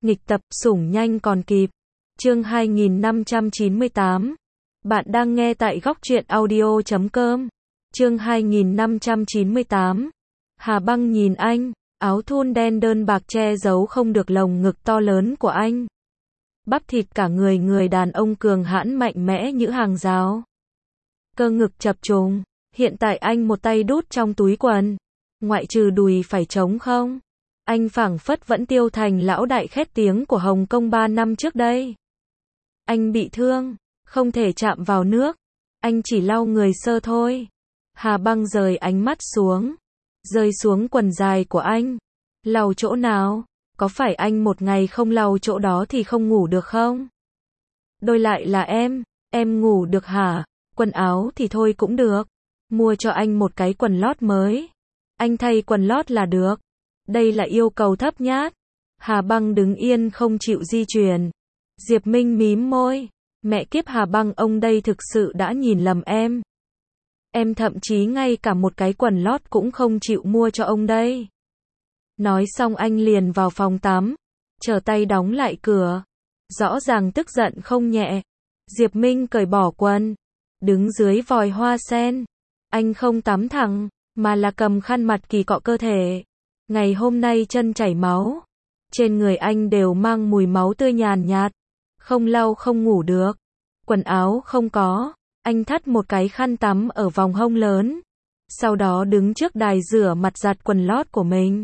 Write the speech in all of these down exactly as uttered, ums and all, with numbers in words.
Nghịch tập, sủng nhanh còn kịp. Chương hai nghìn năm trăm chín mươi tám. Bạn đang nghe tại góc truyện audio chấm com. Chương hai nghìn năm trăm chín mươi tám. Hà Băng nhìn anh, áo thun đen đơn bạc che giấu không được lồng ngực to lớn của anh. Bắp thịt cả người người đàn ông cường hãn mạnh mẽ như hàng rào. Cơ ngực chập trùng, hiện tại anh một tay đút trong túi quần, ngoại trừ đùi phải trống không. Anh phảng phất vẫn tiêu thành lão đại khét tiếng của Hồng Kông ba năm trước đây. Anh bị thương, không thể chạm vào nước, anh chỉ lau người sơ thôi. Hà Băng rời ánh mắt xuống, rơi xuống quần dài của anh. Lau chỗ nào? Có phải anh một ngày không lau chỗ đó thì không ngủ được không? Đôi lại là em, em ngủ được hả? Quần áo thì thôi cũng được. Mua cho anh một cái quần lót mới. Anh thay quần lót là được. Đây là yêu cầu thấp nhát. Hà Băng đứng yên không chịu di chuyển. Diệp Minh mím môi. Mẹ kiếp Hà Băng, ông đây thực sự đã nhìn lầm em. Em thậm chí ngay cả một cái quần lót cũng không chịu mua cho ông đây. Nói xong anh liền vào phòng tắm, trở tay đóng lại cửa. Rõ ràng tức giận không nhẹ. Diệp Minh cởi bỏ quần, đứng dưới vòi hoa sen. Anh không tắm thẳng, mà là cầm khăn mặt kỳ cọ cơ thể. Ngày hôm nay chân chảy máu. Trên người anh đều mang mùi máu tươi nhàn nhạt. Không lau không ngủ được. Quần áo không có. Anh thắt một cái khăn tắm ở vòng hông lớn. Sau đó đứng trước đài rửa mặt giặt quần lót của mình.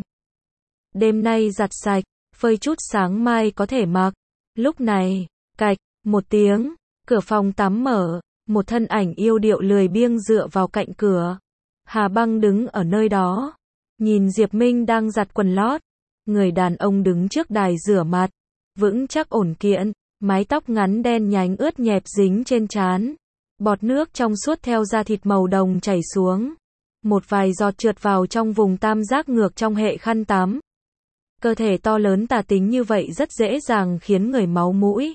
Đêm nay giặt sạch, phơi chút sáng mai có thể mặc. Lúc này, cạch, một tiếng, cửa phòng tắm mở. Một thân ảnh yêu điệu lười biếng dựa vào cạnh cửa. Hà Băng đứng ở nơi đó, nhìn Diệp Minh đang giặt quần lót. Người đàn ông đứng trước đài rửa mặt, vững chắc ổn kiện, mái tóc ngắn đen nhánh ướt nhẹp dính trên trán. Bọt nước trong suốt theo da thịt màu đồng chảy xuống. Một vài giọt trượt vào trong vùng tam giác ngược trong hệ khăn tắm. Cơ thể to lớn tà tính như vậy rất dễ dàng khiến người máu mũi.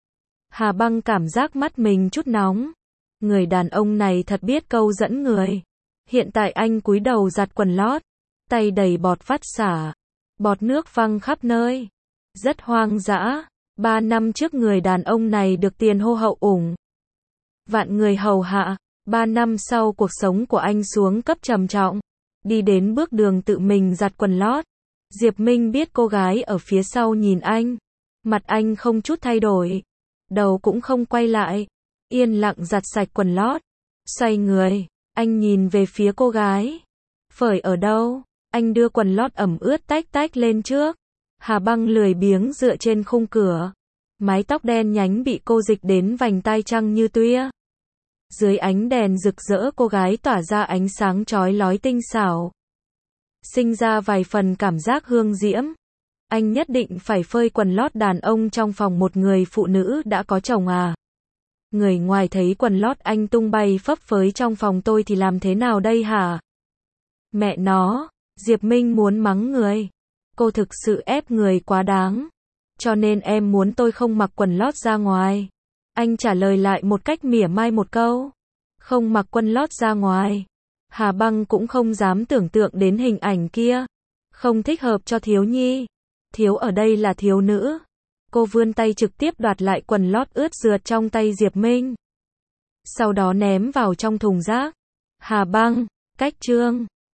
Hà Băng cảm giác mắt mình chút nóng. Người đàn ông này thật biết câu dẫn người. Hiện tại anh cúi đầu giặt quần lót, tay đầy bọt vắt xả, bọt nước văng khắp nơi. Rất hoang dã. Ba năm trước người đàn ông này được tiền hô hậu ủng, vạn người hầu hạ. Ba năm sau cuộc sống của anh xuống cấp trầm trọng, đi đến bước đường tự mình giặt quần lót. Diệp Minh biết cô gái ở phía sau nhìn anh, mặt anh không chút thay đổi, đầu cũng không quay lại, yên lặng giặt sạch quần lót. Xoay người, anh nhìn về phía cô gái. Phởi ở đâu? Anh đưa quần lót ẩm ướt tách tách lên trước. Hà Băng lười biếng dựa trên khung cửa. Mái tóc đen nhánh bị cô dịch đến vành tai trăng như tuya. Dưới ánh đèn rực rỡ cô gái tỏa ra ánh sáng chói lói tinh xảo. Sinh ra vài phần cảm giác hương diễm. Anh nhất định phải phơi quần lót đàn ông trong phòng một người phụ nữ đã có chồng à? Người ngoài thấy quần lót anh tung bay phấp phới trong phòng tôi thì làm thế nào đây hả? Mẹ nó, Diệp Minh muốn mắng người. Cô thực sự ép người quá đáng. Cho nên em muốn tôi không mặc quần lót ra ngoài. Anh trả lời lại một cách mỉa mai một câu. Không mặc quần lót ra ngoài. Hà Băng cũng không dám tưởng tượng đến hình ảnh kia. Không thích hợp cho thiếu nhi. Thiếu ở đây là thiếu nữ. Cô vươn tay trực tiếp đoạt lại quần lót ướt rượt trong tay Diệp Minh. Sau đó ném vào trong thùng rác. Hà Băng, cách chương.